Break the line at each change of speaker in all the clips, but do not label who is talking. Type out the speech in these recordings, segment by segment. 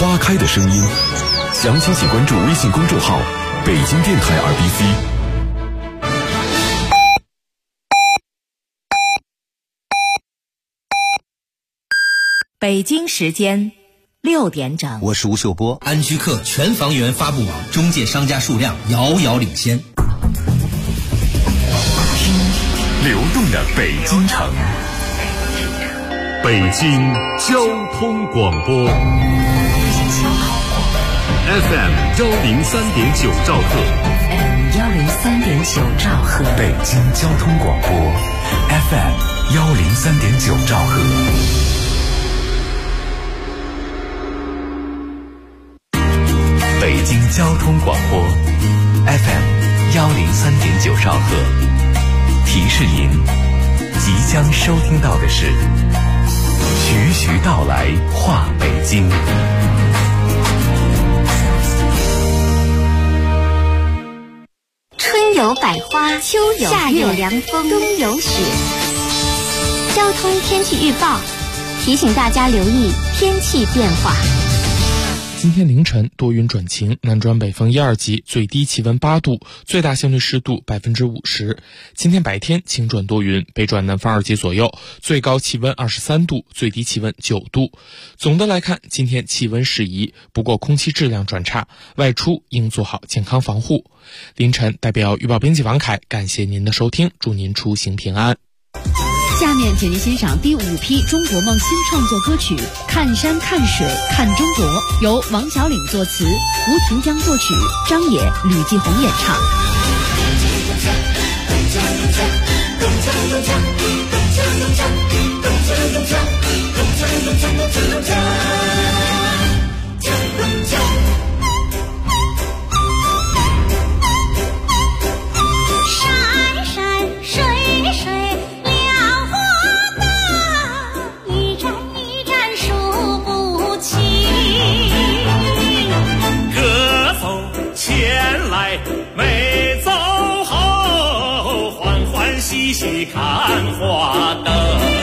花开的声音。详情请关注微信公众号北京电台 RBC。
北京时间6点整，
我是吴秀波。
安居客全房源发布网中介商家数量遥遥领先。
流动的北京城，北京交通广播 FM 103.9兆赫，
103.9兆赫，
北京交通广播 FM 103.9兆赫。北京交通广播 FM 103.9兆赫，提示您，即将收听到的是徐徐道来话北京。
春有百花，秋有夏有凉风，冬有雪。交通天气预报提醒大家留意天气变化。
今天凌晨多云转晴，南转北风1、2级，最低气温8度，最大相对湿度50%。今天白天晴转多云，北转南风2级左右，最高气温23度，最低气温9度。总的来看，今天气温适宜，不过空气质量转差，外出应做好健康防护。凌晨代表预报编辑王凯，感谢您的收听，祝您出行平安。
下面请您欣赏第5批中国梦新创作歌曲《看山看水看中国》，由王小岭作词，吴庭江作曲，张也、吕继红演唱。
山山水水两河大，一站一站数不清。
歌走前来没走后，欢欢喜喜看花灯。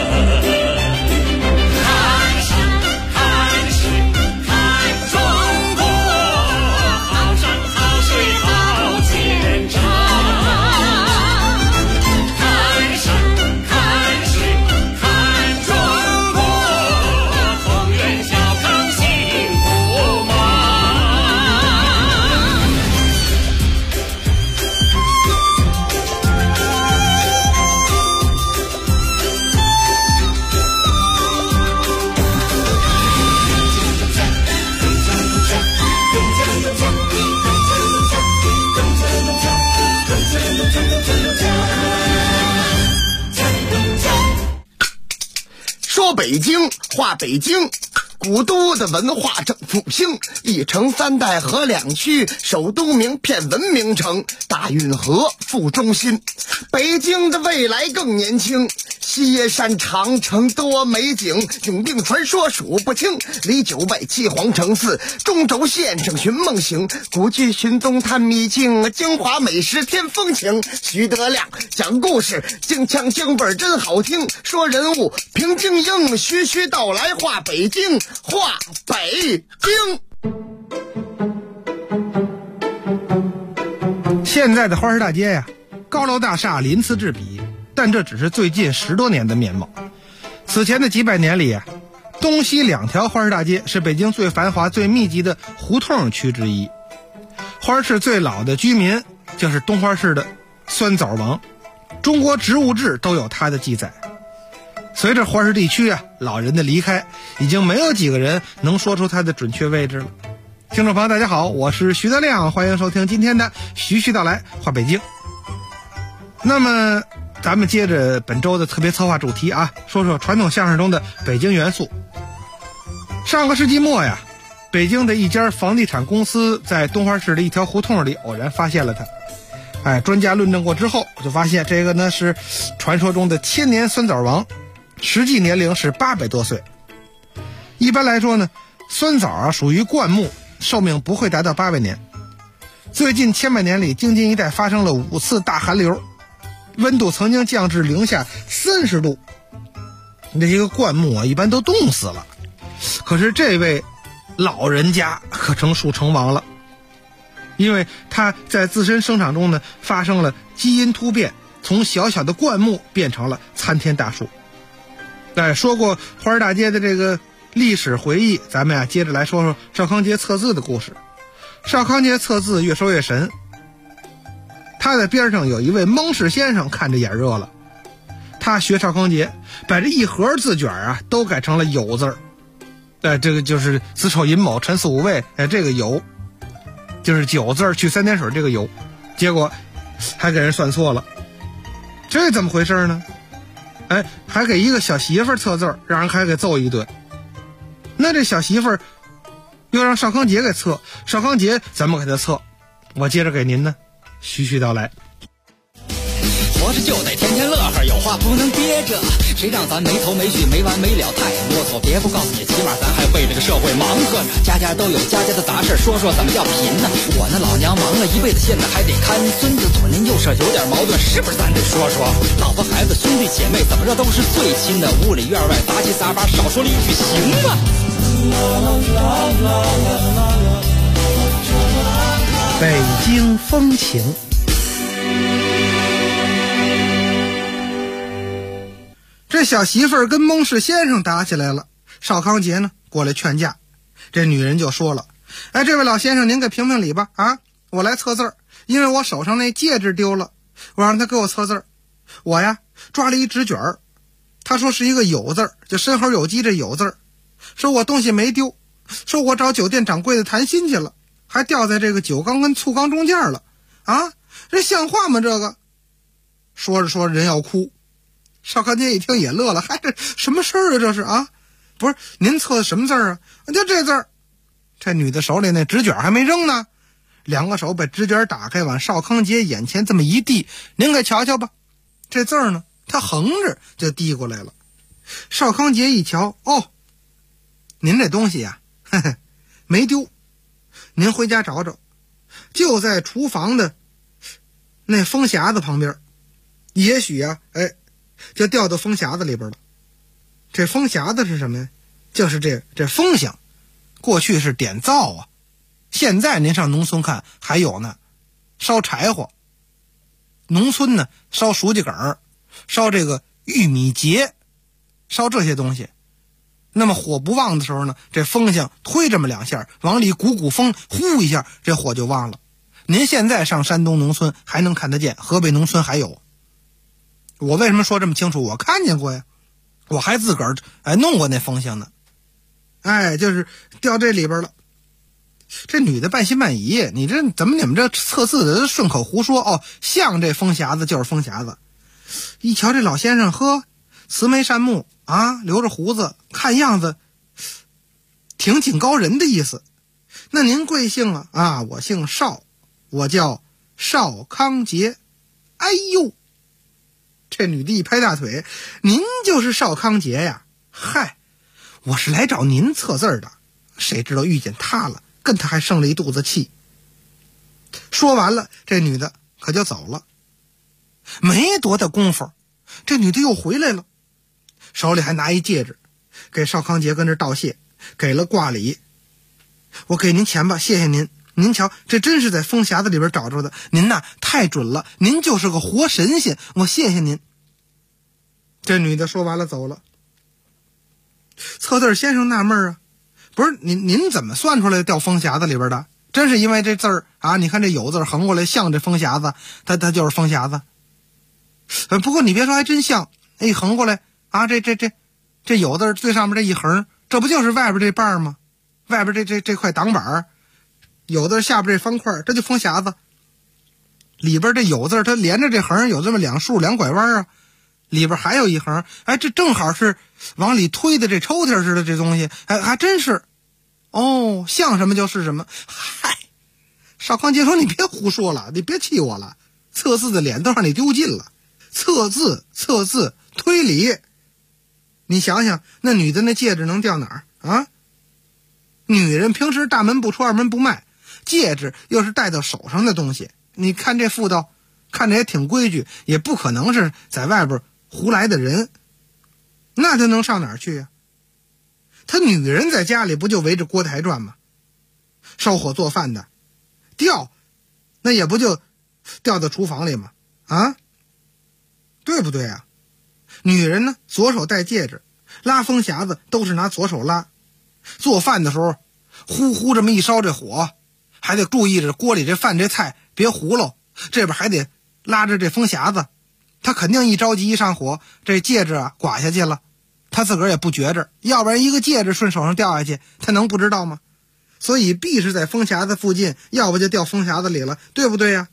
说北京话北京，古都的文化正复兴，一城3代合2区，首都名片文明城，大运河副中心。北京的未来更年轻，西山长城多美景，永定传说数不清，离9外7皇城4，中轴线上寻梦行，古迹寻踪探秘境，京华美食添风情。徐德亮讲故事，京腔京味真好听，说人物评京英，徐徐道来话北京，话北京。
现在的花市大街呀，高楼大厦鳞次栉比，但这只是最近10多年的面貌。此前的几百年里，东西2条花市大街是北京最繁华最密集的胡同区之一。花市最老的居民就是东花市的酸枣王，中国植物志都有他的记载。随着花市地区老人的离开，已经没有几个人能说出它的准确位置了。听众朋友大家好，我是徐德亮，欢迎收听今天的徐徐道来话北京。那么咱们接着本周的特别策划主题说说传统相声中的北京元素。上个世纪末北京的一家房地产公司在东花市的一条胡同里偶然发现了它。专家论证过之后，就发现这个呢是传说中的千年酸枣王，实际年龄是800多岁。一般来说呢，酸枣属于灌木，寿命不会达到800年。最近千百年里，京津一带发生了5次大寒流，温度曾经降至零下30度，这些个灌木一般都冻死了。可是这位老人家可成树成王了，因为他在自身生长中呢发生了基因突变，从小小的灌木变成了参天大树。说过花儿大街的这个历史回忆，咱们接着来说说邵康节测字的故事。邵康节测字越说越神，他在边上有一位蒙氏先生看着眼热了，他学邵康节，把这一盒字卷都改成了酉字儿。这个就是子丑寅卯辰巳午未，这个酉就是9字去3点水这个酉，结果还给人算错了，这怎么回事呢？还给一个小媳妇测字，让人还给揍一顿。那这小媳妇又让邵康节给测，邵康节怎么给他测？我接着给您呢絮絮道来。
活着就得天天乐呵，有话不能憋着，谁让咱没头没绪没完没了太啰嗦。别不告诉你，起码咱还为这个社会忙活着，家家都有家家的杂事，说说怎么叫贫呢？我那老娘忙了一辈子，现在还得看孙子，左邻右舍有点矛盾，是不是咱得说说？老婆孩子兄弟姐妹怎么着都是最亲的，屋里院外杂七杂八，少说了一句行吗？
北京风情。这小媳妇儿跟蒙氏先生打起来了，邵康节呢过来劝架，这女人就说了：这位老先生您给评评理吧，我来测字儿，因为我手上那戒指丢了，我让他给我测字儿，我呀抓了一纸卷儿，他说是一个酉字儿，就申猴酉鸡这酉字儿，说我东西没丢，说我找酒店掌柜的谈心去了，还掉在这个酒缸跟醋缸中间了，这像话吗？这个说着说着人要哭。邵康节一听也乐了，这什么事儿啊？这是不是您测的什么字儿啊？就这字儿。这女的手里那纸卷还没扔呢，两个手把纸卷打开，往邵康节眼前这么一递，您给瞧瞧吧。这字儿呢，他横着就递过来了。邵康节一瞧，您这东西没丢，您回家找找，就在厨房的那风匣子旁边，也许就掉到风匣子里边了。这风匣子是什么呀？就是这风箱，过去是点灶现在您上农村看还有呢，烧柴火。农村呢烧熟鸡梗，烧这个玉米秸，烧这些东西。那么火不旺的时候呢，这风箱推这么2下，往里鼓风，呼一下，这火就旺了。您现在上山东农村还能看得见，河北农村还有。我为什么说这么清楚？我看见过呀，我还自个儿弄过那风箱呢。就是掉这里边了。这女的半信半疑，你这怎么你们这测字的顺口胡说？像这风匣子就是风匣子。一瞧这老先生，慈眉善目留着胡子，看样子挺警高人的意思。那您贵姓我姓邵，我叫邵康节。哎呦，这女的一拍大腿，您就是邵康节呀？我是来找您测字的，谁知道遇见他了，跟他还生了一肚子气。说完了，这女的可就走了。没多大功夫，这女的又回来了，手里还拿一戒指，给邵康节跟这道谢，给了挂礼。我给您钱吧，谢谢您。您瞧，这真是在风匣子里边找着的，您太准了，您就是个活神仙，我谢谢您。这女的说完了走了。测字先生纳闷不是您怎么算出来掉风匣子里边的？真是因为这字儿你看这酉字横过来像这风匣子，它就是风匣子。不过你别说，还真像。横过来这酉字最上面这一横，这不就是外边这瓣吗？外边这块挡板，酉字下边这方块，这就风匣子。里边这酉字它连着这横有这么2竖2拐弯里边还有一横，这正好是往里推的这抽屉似的这东西，还真是。像什么就是什么。邵康节说：“你别胡说了，你别气我了，测字的脸都让你丢尽了。测字推理，你想想那女的那戒指能掉哪儿女人平时大门不出二门不迈，戒指又是戴到手上的东西，你看这妇道看着也挺规矩，也不可能是在外边胡来的人，那他能上哪儿去他女人在家里不就围着锅台转吗？烧火做饭的掉，那也不就掉到厨房里吗？啊，对不对啊？女人呢，左手戴戒指，拉风匣子都是拿左手拉。做饭的时候，呼这么一烧这火，还得注意着锅里这饭这菜别糊喽，这边还得拉着这风匣子。他肯定一着急一上火，这戒指啊刮下去了，他自个儿也不觉着，要不然一个戒指顺手上掉下去，他能不知道吗？所以必是在风匣子附近，要不就掉风匣子里了，对不对呀？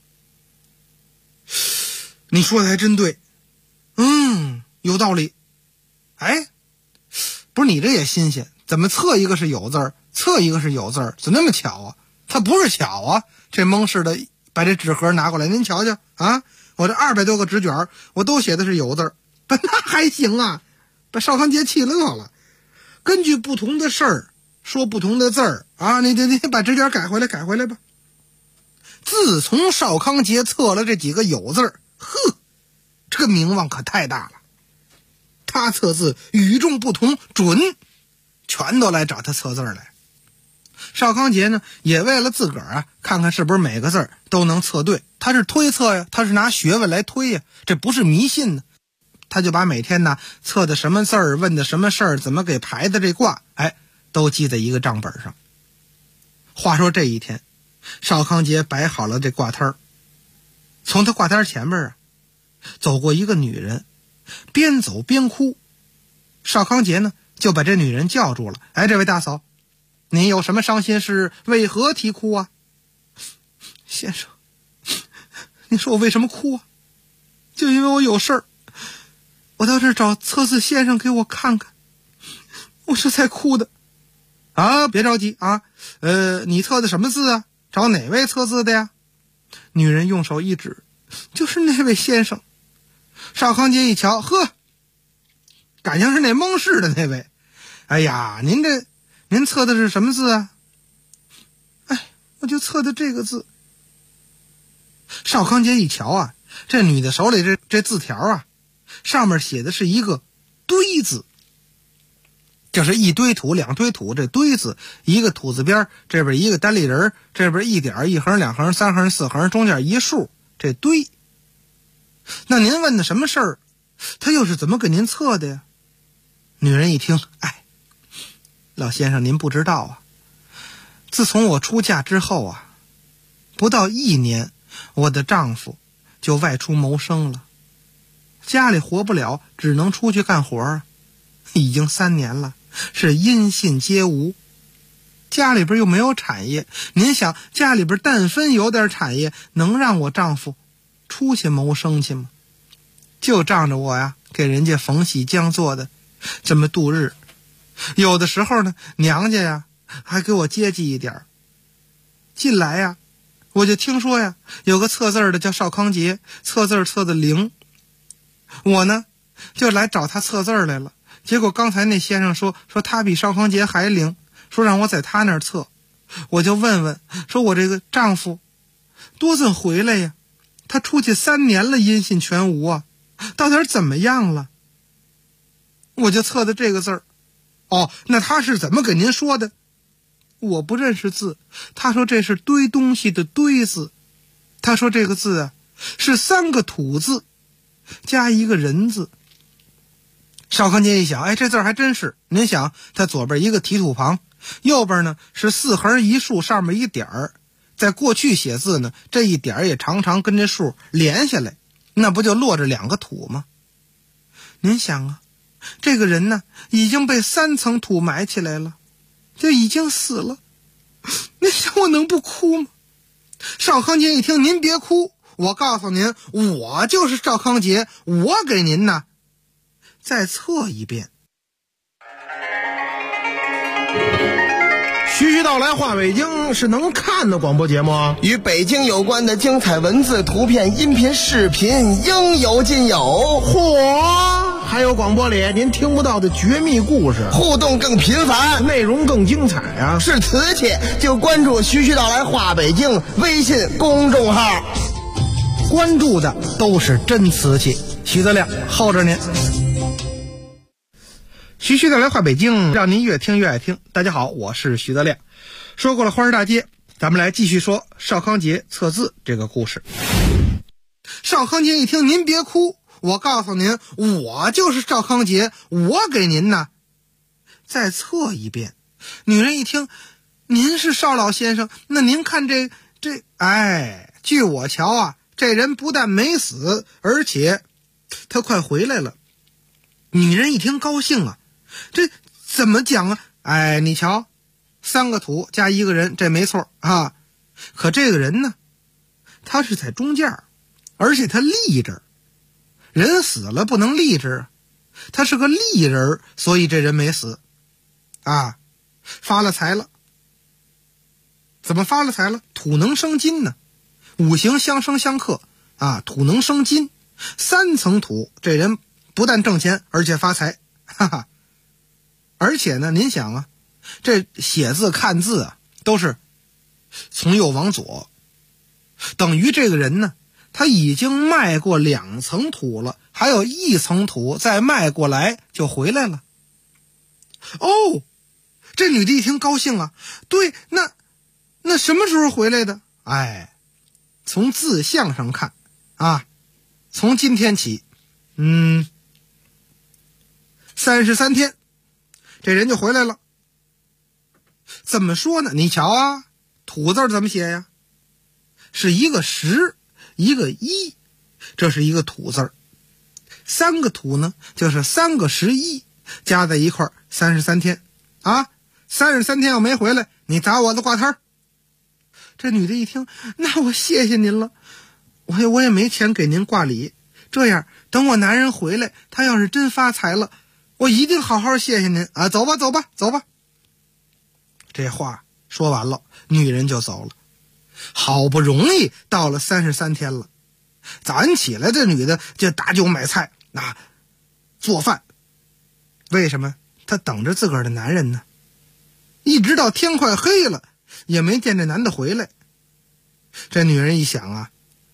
你说的还真对，有道理。哎，不是你这也新鲜，怎么测一个是有字儿，测一个是有字儿，怎么那么巧啊？他不是巧啊，这蒙氏的把这纸盒拿过来，您瞧瞧啊，我这200多个纸卷，我都写的是有字儿，那还行啊，把邵康节气乐了。根据不同的事儿说不同的字儿啊，你把纸卷改回来吧。自从邵康节测了这几个有字儿，这个名望可太大了。他测字与众不同，准，全都来找他测字来。邵康节呢，也为了自个儿看看是不是每个字儿都能测对，他是推测呀，他是拿学问来推呀，这不是迷信呢。他就把每天呢测的什么字儿，问的什么事儿，怎么给排的这卦，都记在一个账本上。话说这一天，邵康节摆好了这卦摊儿，从他卦摊前边走过一个女人，边走边哭。邵康节呢就把这女人叫住了，这位大嫂，您有什么伤心事，为何啼哭啊？先生，你说我为什么哭啊？就因为我有事儿，我到这儿找测字先生给我看看，我是才哭的。别着急啊，你测的什么字啊？找哪位测字的呀？女人用手一指，就是那位先生。邵康节一瞧，感情是那蒙氏的那位。哎呀，您测的是什么字啊？我就测的这个字。邵康节一瞧这女的手里这字条上面写的是一个堆字，就是一堆土两堆土，这堆字一个土字边，这边一个单立人，这边一点一横两横三横四横，中间一竖，这堆。那您问的什么事儿，他又是怎么给您测的呀？女人一听，老先生您不知道自从我出嫁之后不到1年，我的丈夫就外出谋生了，家里活不了，只能出去干活已经3年了，是音信皆无，家里边又没有产业，您想家里边但分有点产业，能让我丈夫出去谋生去吗？就仗着我给人家缝洗浆做的这么度日，有的时候呢娘家还给我接济一点。近来我就听说有个测字的叫邵康节，测字测的灵，我呢就来找他测字来了。结果刚才那先生说他比邵康节还灵，说让我在他那儿测。我就问说我这个丈夫多怎回来呀？他出去3年了，音信全无到底怎么样了？我就测的这个字儿。那他是怎么给您说的？我不认识字，他说这是堆东西的堆字，他说这个字是3个土字加一个人字。邵康节一想，这字还真是。您想，他左边一个提土旁，右边呢是4横一竖，上面一点儿。在过去写字呢，这一点也常常跟这竖连下来，那不就落着2个土吗？您想这个人呢已经被3层土埋起来了，就已经死了，您想我能不哭吗？邵康节一听，您别哭，我告诉您，我就是邵康节，我给您呢再测一遍。
徐徐道来话北京是能看的广播节目，
与北京有关的精彩文字、图片、音频、视频应有尽有。
嚯，还有广播里您听不到的绝密故事，
互动更频繁，
内容更精彩
是瓷器就关注徐徐道来话北京微信公众号，
关注的都是真瓷器。徐德亮候着您。 徐徐的来话北京，让您越听越爱听。大家好，我是徐德亮。说过了花市大街，咱们来继续说邵康节测字这个故事。邵康节一听，您别哭，我告诉您，我就是邵康节，我给您呢再测一遍。女人一听，您是邵老先生，那您看这据我瞧啊，这人不但没死，而且他快回来了。女人一听高兴啊，这怎么讲啊？你瞧，3个土加1个人，这没错啊。可这个人呢，他是在中间，而且他立着，人死了不能立着，他是个立人，所以这人没死啊。发了财了。怎么发了财了？土能生金呢，五行相生相克啊，土能生金，3层土，这人不但挣钱，而且发财，哈哈。而且呢，您想啊，这写字看字啊，都是从右往左，等于这个人呢，他已经迈过2层土了，还有1层土再迈过来就回来了。哦，这女的一听高兴啊，对，那什么时候回来的？从字象上看啊，从今天起，33天，这人就回来了。怎么说呢？你瞧啊，土字怎么写呀？是一个10，一个1，这是一个土字。3个土呢，就是3个11，加在一块33天啊。33天要没回来，你砸我的挂摊儿。这女的一听，那我谢谢您了，我也没钱给您挂礼，这样等我男人回来，他要是真发财了，我一定好好谢谢您啊！走吧走吧走吧。这话说完了，女人就走了。好不容易到了33天了，早晨起来这女的就打酒买菜啊，做饭。为什么？她等着自个儿的男人呢，一直到天快黑了也没见这男的回来。这女人一想啊，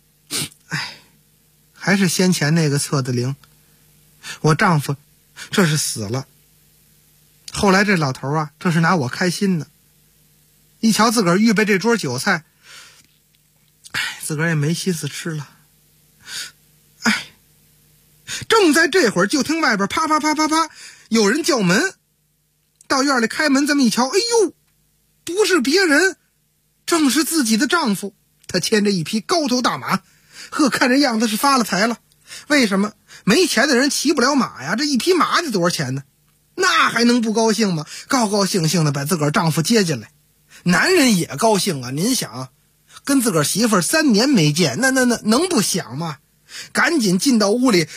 还是先前那个测的灵，我丈夫这是死了，后来这老头啊，这是拿我开心呢。一瞧自个儿预备这桌酒菜，自个儿也没心思吃了。正在这会儿，就听外边啪啪啪啪啪有人叫门。到院里开门这么一瞧，哎呦，不是别人，正是自己的丈夫。他牵着一匹高头大马，看这样子是发了财了。为什么？没钱的人骑不了马呀，这一匹马得多少钱呢？那还能不高兴吗？高高兴兴的把自个儿丈夫接进来。男人也高兴啊，您想，跟自个儿媳妇儿3年没见，那能不想吗？赶紧进到屋里，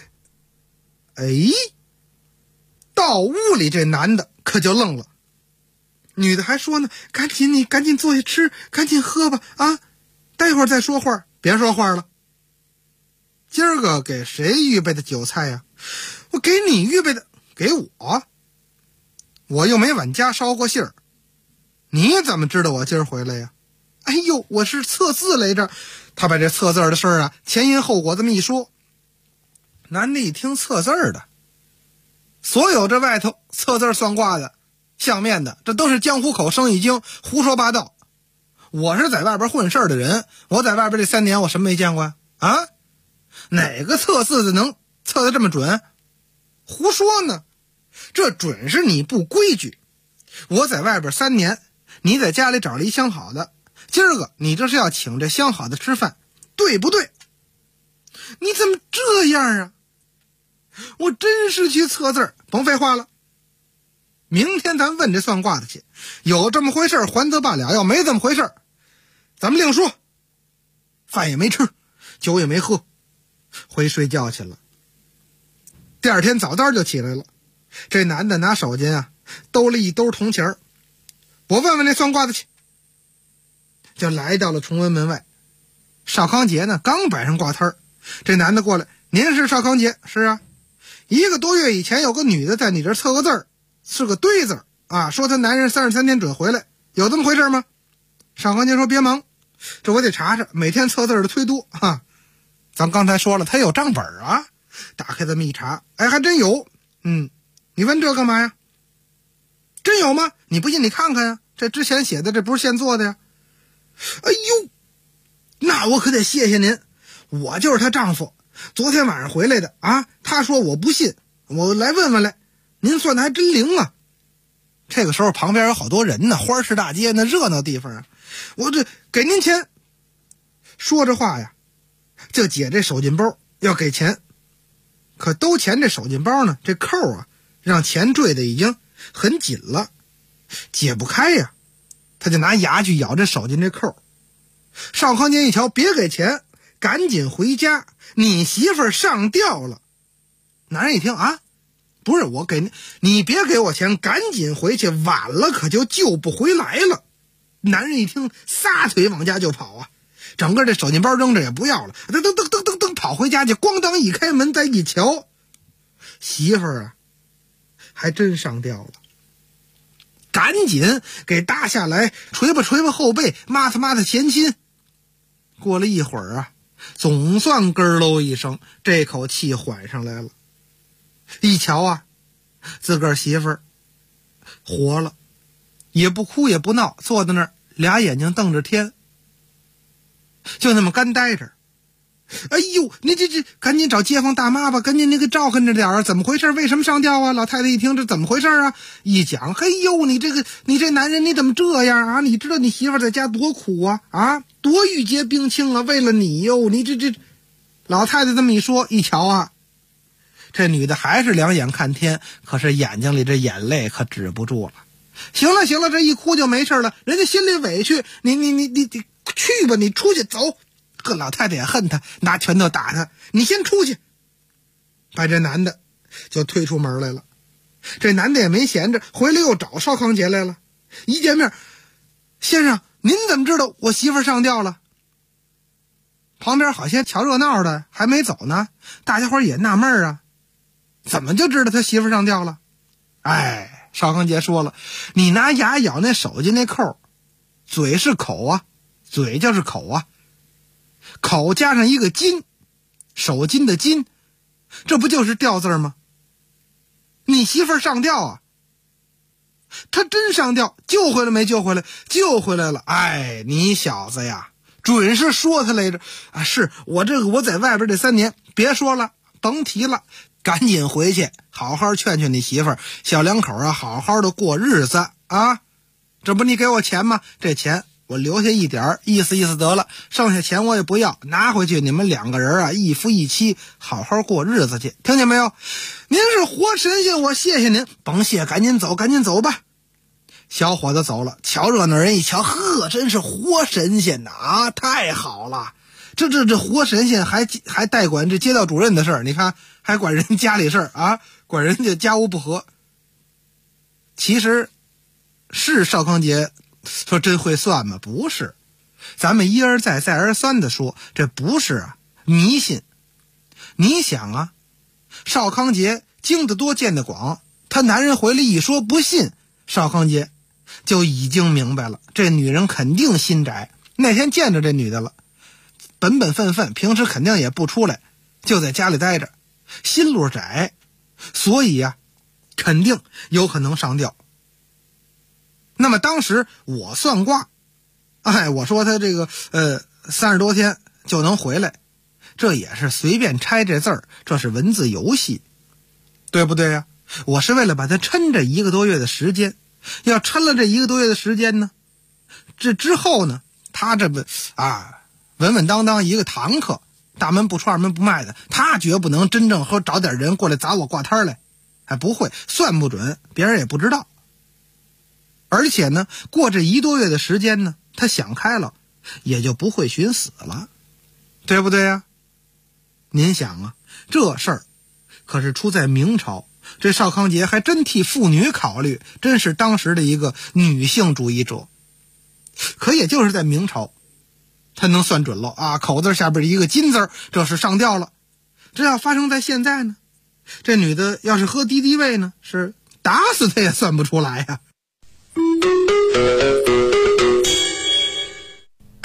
到屋里这男的可就愣了。女的还说呢，你赶紧坐下吃，赶紧喝吧啊，待会儿再说话，别说话了。今儿个给谁预备的酒菜呀？我给你预备的，给我又没往家捎过信儿，你怎么知道我今儿回来呀？哎呦，我是测字来着。他把这测字的事儿啊，前因后果这么一说。男的一听测字的，所有这外头测字算卦的、相面的，这都是江湖口生意经，胡说八道。我是在外边混事儿的人，我在外边这3年我什么没见过呀？啊，哪个测字的能测得这么准？胡说呢，这准是你不规矩。我在外边3年，你在家里找了一相好的，今儿个你这是要请这相好的吃饭，对不对？你怎么这样啊？我真是去测字，甭废话了。明天咱问这算卦的去，有这么回事还则罢了，要没这么回事咱们另说。饭也没吃，酒也没喝，回睡觉去了。第二天早单就起来了，这男的拿手巾啊兜了一兜铜钱，我问问那算卦的去。就来到了崇文门外。邵康节呢刚摆上卦摊儿，这男的过来，您是邵康节？是啊。1个多月以前有个女的在你这儿测个字儿，是个堆字啊，说她男人33天准回来，有这么回事吗？邵康节说别忙，这我得查查，每天测字的忒多啊。咱刚才说了，他有账本啊，打开这么一查，还真有。 你问这干嘛呀？真有吗？你不信你看看呀，这之前写的，这不是现做的呀。哎呦，那我可得谢谢您，我就是她丈夫，昨天晚上回来的啊。他说我不信，我来问问来，您算的还真灵啊。这个时候旁边有好多人呢，花市大街那热闹地方啊，我这给您钱。说着话呀，就解这手巾包要给钱，可兜钱这手巾包呢，这扣啊让钱坠的已经很紧了，解不开呀。他就拿牙去咬这手巾这扣。邵康杰一瞧，别给钱，赶紧回家，你媳妇儿上吊了。男人一听啊，不是我给你别给我钱，赶紧回去，晚了可就救不回来了。男人一听，撒腿往家就跑啊，整个这手巾包扔着也不要了，噔噔噔噔噔噔跑回家去，咣当一开门再一瞧，媳妇儿啊还真上吊了。赶紧给搭下来，捶吧捶吧后背，抹擦抹擦前襟。过了一会儿啊，总算咯喽一声，这口气缓上来了。一瞧啊，自个儿媳妇儿活了，也不哭也不闹，坐在那儿，俩眼睛瞪着天，就那么干呆着。哎呦，你这赶紧找街坊大妈吧，赶紧那个照看着点啊，怎么回事？为什么上吊啊？老太太一听这怎么回事啊？一讲，嘿呦，你这男人你怎么这样啊？你知道你媳妇在家多苦啊，多郁结冰清啊，为了你哟，你这老太太这么一说，一瞧啊，这女的还是两眼看天，可是眼睛里这眼泪可止不住了。行了，这一哭就没事了，人家心里委屈，你去吧，你出去走。这老太太也恨他，拿拳头打他，你先出去。把这男的就推出门来了。这男的也没闲着，回来又找邵康杰来了。一见面，先生您怎么知道我媳妇上吊了？旁边好些瞧热闹的还没走呢，大家伙也纳闷啊，怎么就知道他媳妇上吊了？哎，邵康杰说了，你拿牙咬那手巾那扣，嘴是口啊，嘴就是口啊，口加上一个巾，手巾的巾，这不就是吊字吗？你媳妇上吊啊，她真上吊，救回来没救回来？救回来了。哎，你小子呀，准是说他来着啊！是我在外边这3年，别说了，甭提了，赶紧回去，好好劝劝你媳妇儿，小两口啊，好好的过日子啊！这不你给我钱吗？这钱我留下一点，意思意思得了，剩下钱我也不要，拿回去你们2个人啊，一夫一妻，好好过日子去，听见没有？您是活神仙，我谢谢您，甭谢，赶紧走吧。小伙子走了，瞧热闹人一瞧，呵，真是活神仙呐！啊，太好了，这活神仙还代管这街道主任的事儿，你看还管人家里事儿啊，管人家家务不和。其实是邵康杰说真会算吗？不是，咱们一而再再而三的说，这不是啊迷信。你想啊，邵康杰经得多见得广，他男人回来一说不信，邵康杰就已经明白了，这女人肯定心窄。那天见着这女的了，本分，平时肯定也不出来，就在家里待着，心路窄，所以啊肯定有可能上吊。那么当时我算卦，我说他这个30多天就能回来，这也是随便拆这字儿，这是文字游戏，对不对呀？我是为了把他抻这1个多月的时间，要抻了这1个多月的时间呢，这之后呢，他这不稳稳当当一个堂客，大门不出二门不迈的，他绝不能真正和找点人过来砸我挂摊来，还不会，算不准，别人也不知道。而且呢，过这1多月的时间呢，他想开了，也就不会寻死了，对不对呀？您想啊，这事儿可是出在明朝，这邵康杰还真替妇女考虑，真是当时的一个女性主义者。可也就是在明朝，他能算准了啊，口字下边一个金字，这是上吊了。这要发生在现在呢，这女的要是喝敌敌畏呢，是打死他也算不出来呀。得了，说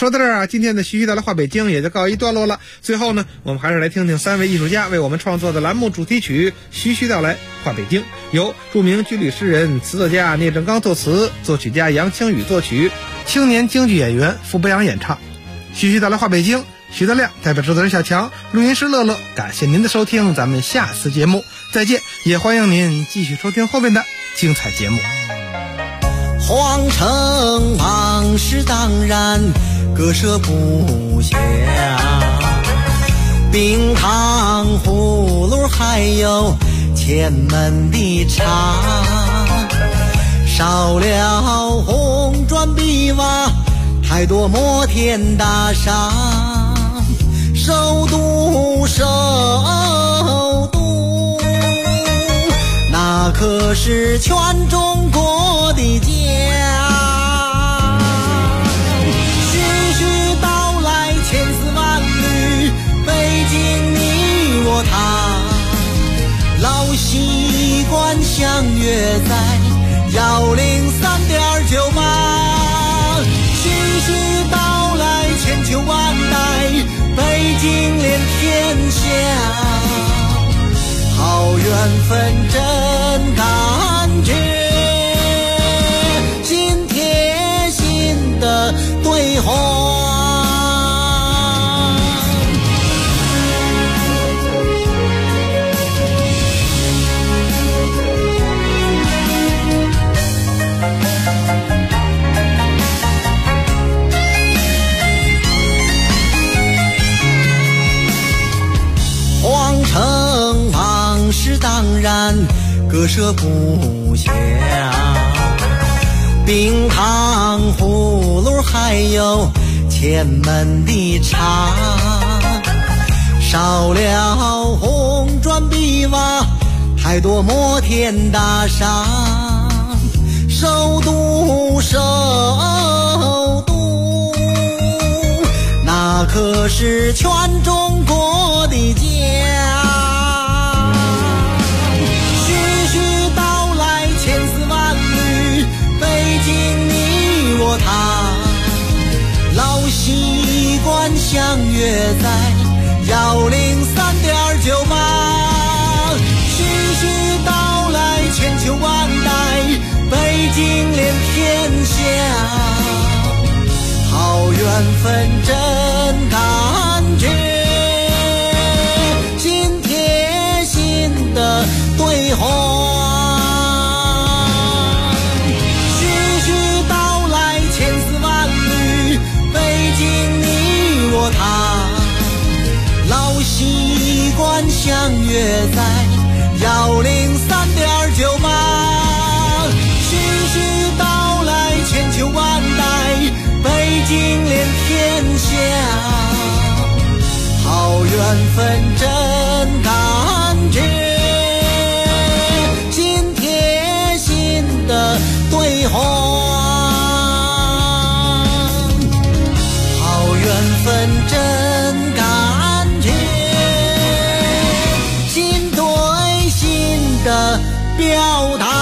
说到这儿啊，今天的徐徐带来话北京也就告一段落了。最后呢，我们还是来听听3位艺术家为我们创作的栏目主题曲《徐徐带来话北京》，由著名剧里诗人、词作家聂正刚作词，作曲家杨清宇作曲，青年京剧演员傅博洋演唱。徐徐带来话北京，徐德亮代表制作人小强，录音师乐乐，感谢您的收听，咱们下次节目再见，也欢迎您继续收听后面的精彩节目。
皇城往事当然割舍不下，冰糖葫芦还有前门的茶，少了红砖碧瓦，太多摩天大厦，首都那可是全中国的家。徐徐道来千丝万缕，北京你我他，老习惯相约在103.98。徐徐道来千秋万代，北京连天下，好缘分真感觉，心贴心的对话。皇城往事当然割舍不下，冰糖葫芦还有前门的茶，少了红砖碧瓦，太多摩天大厦，首都那可是全中国的家。徐徐道来千丝万缕，北京你我他，老习惯相约在103.98。徐徐道来千秋万代，北京连天下，好缘分真感觉，心贴心的对话。徐徐道来千丝万缕，北京你我他，老习惯相约在103.98。徐徐道来千秋万代，北京连天下，好缘分真感觉，心贴心的对话。好缘分真感觉，心对心的表达。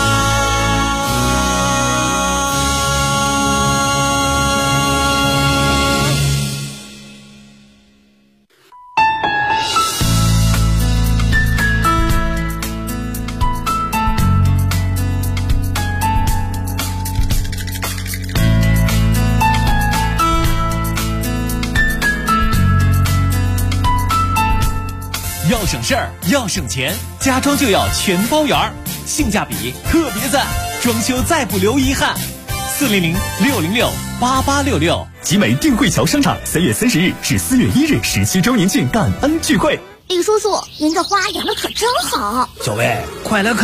要省事儿，要省钱，家装就要全包圆儿，性价比特别赞，装修再不留遗憾。400-606-8866，
集美定慧桥商场3月30日至4月1日17周年庆感恩聚会。
李叔叔，您这花养的可真好。
小薇，快来看